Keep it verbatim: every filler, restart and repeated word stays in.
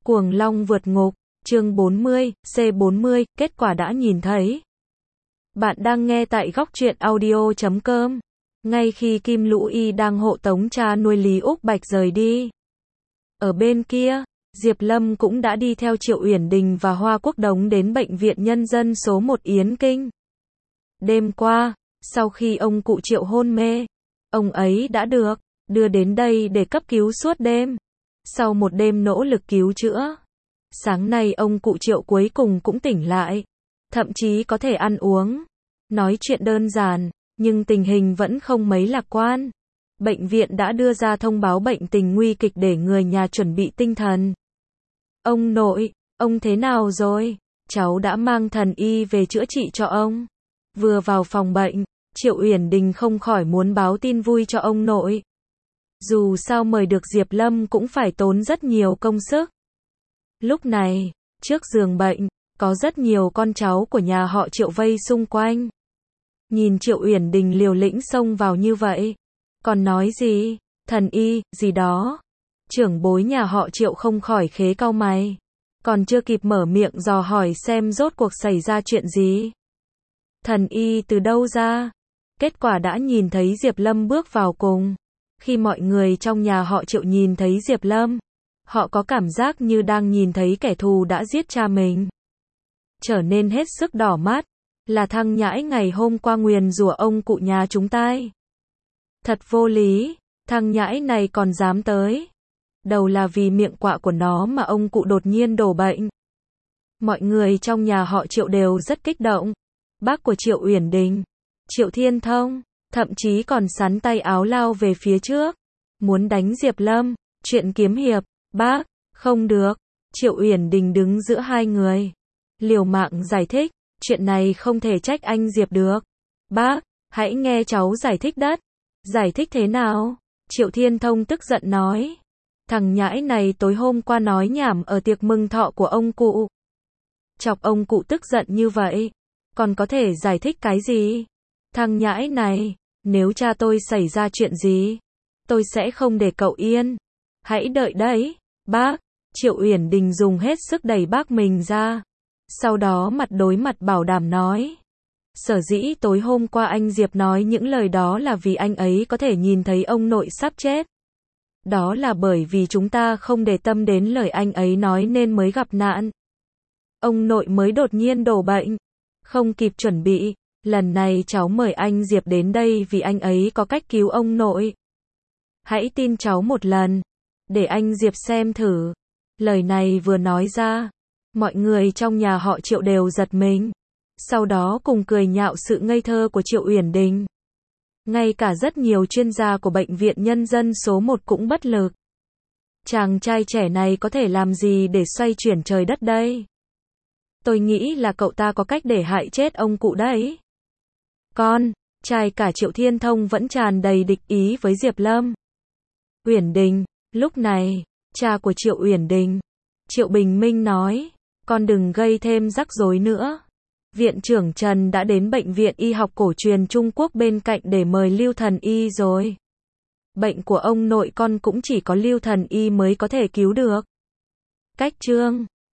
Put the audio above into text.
Cuồng long vượt ngục, chương bốn mươi, C bốn mươi, kết quả đã nhìn thấy. Bạn đang nghe tại góc truyện audio chấm com. Ngay khi Kim Lũ Y đang hộ tống cha nuôi Lý Úc Bạch rời đi. Ở bên kia, Diệp Lâm cũng đã đi theo Triệu Uyển Đình và Hoa Quốc Đống đến Bệnh viện Nhân dân số một Yến Kinh. Đêm qua, sau khi ông cụ Triệu hôn mê, ông ấy đã được đưa đến đây để cấp cứu suốt đêm. Sau một đêm nỗ lực cứu chữa, sáng nay ông cụ Triệu cuối cùng cũng tỉnh lại, thậm chí có thể ăn uống, nói chuyện đơn giản, nhưng tình hình vẫn không mấy lạc quan. Bệnh viện đã đưa ra thông báo bệnh tình nguy kịch để người nhà chuẩn bị tinh thần. Ông nội, ông thế nào rồi? Cháu đã mang thần y về chữa trị cho ông. Vừa vào phòng bệnh, Triệu Uyển Đình không khỏi muốn báo tin vui cho ông nội. Dù sao mời được Diệp Lâm cũng phải tốn rất nhiều công sức. Lúc này, trước giường bệnh, có rất nhiều con cháu của nhà họ Triệu vây xung quanh. Nhìn Triệu Uyển Đình liều lĩnh xông vào như vậy, còn nói gì, thần y, gì đó. Trưởng bối nhà họ Triệu không khỏi khế cau mày, còn chưa kịp mở miệng dò hỏi xem rốt cuộc xảy ra chuyện gì. Thần y từ đâu ra? Kết quả đã nhìn thấy Diệp Lâm bước vào cùng. Khi mọi người trong nhà họ Triệu nhìn thấy Diệp Lâm, họ có cảm giác như đang nhìn thấy kẻ thù đã giết cha mình. Trở nên hết sức đỏ mắt, là thằng nhãi ngày hôm qua nguyền rủa ông cụ nhà chúng ta. Thật vô lý, thằng nhãi này còn dám tới. Đầu là vì miệng quạ của nó mà ông cụ đột nhiên đổ bệnh. Mọi người trong nhà họ Triệu đều rất kích động. Bác của Triệu Uyển Đình, Triệu Thiên Thông, thậm chí còn sắn tay áo lao về phía trước, muốn đánh Diệp Lâm, chuyện kiếm hiệp. Bác, không được. Triệu Uyển Đình đứng giữa hai người, liều mạng giải thích, chuyện này không thể trách anh Diệp được. Bác, hãy nghe cháu giải thích đất. Giải thích thế nào? Triệu Thiên Thông tức giận nói. Thằng nhãi này tối hôm qua nói nhảm ở tiệc mừng thọ của ông cụ. Chọc ông cụ tức giận như vậy, còn có thể giải thích cái gì? Thằng nhãi này, nếu cha tôi xảy ra chuyện gì, tôi sẽ không để cậu yên. Hãy đợi đấy, bác. Triệu Uyển Đình dùng hết sức đẩy bác mình ra. Sau đó mặt đối mặt bảo đảm nói. Sở dĩ tối hôm qua anh Diệp nói những lời đó là vì anh ấy có thể nhìn thấy ông nội sắp chết. Đó là bởi vì chúng ta không để tâm đến lời anh ấy nói nên mới gặp nạn. Ông nội mới đột nhiên đổ bệnh, không kịp chuẩn bị. Lần này cháu mời anh Diệp đến đây vì anh ấy có cách cứu ông nội. Hãy tin cháu một lần, để anh Diệp xem thử. Lời này vừa nói ra, mọi người trong nhà họ Triệu đều giật mình. Sau đó cùng cười nhạo sự ngây thơ của Triệu Uyển Đình. Ngay cả rất nhiều chuyên gia của Bệnh viện Nhân dân số một cũng bất lực. Chàng trai trẻ này có thể làm gì để xoay chuyển trời đất đây? Tôi nghĩ là cậu ta có cách để hại chết ông cụ đấy. Con, trai cả Triệu Thiên Thông vẫn tràn đầy địch ý với Diệp Lâm. Uyển Đình, lúc này, cha của Triệu Uyển Đình, Triệu Bình Minh nói, con đừng gây thêm rắc rối nữa. Viện trưởng Trần đã đến Bệnh viện Y học cổ truyền Trung Quốc bên cạnh để mời Lưu Thần Y rồi. Bệnh của ông nội con cũng chỉ có Lưu Thần Y mới có thể cứu được. Cách chương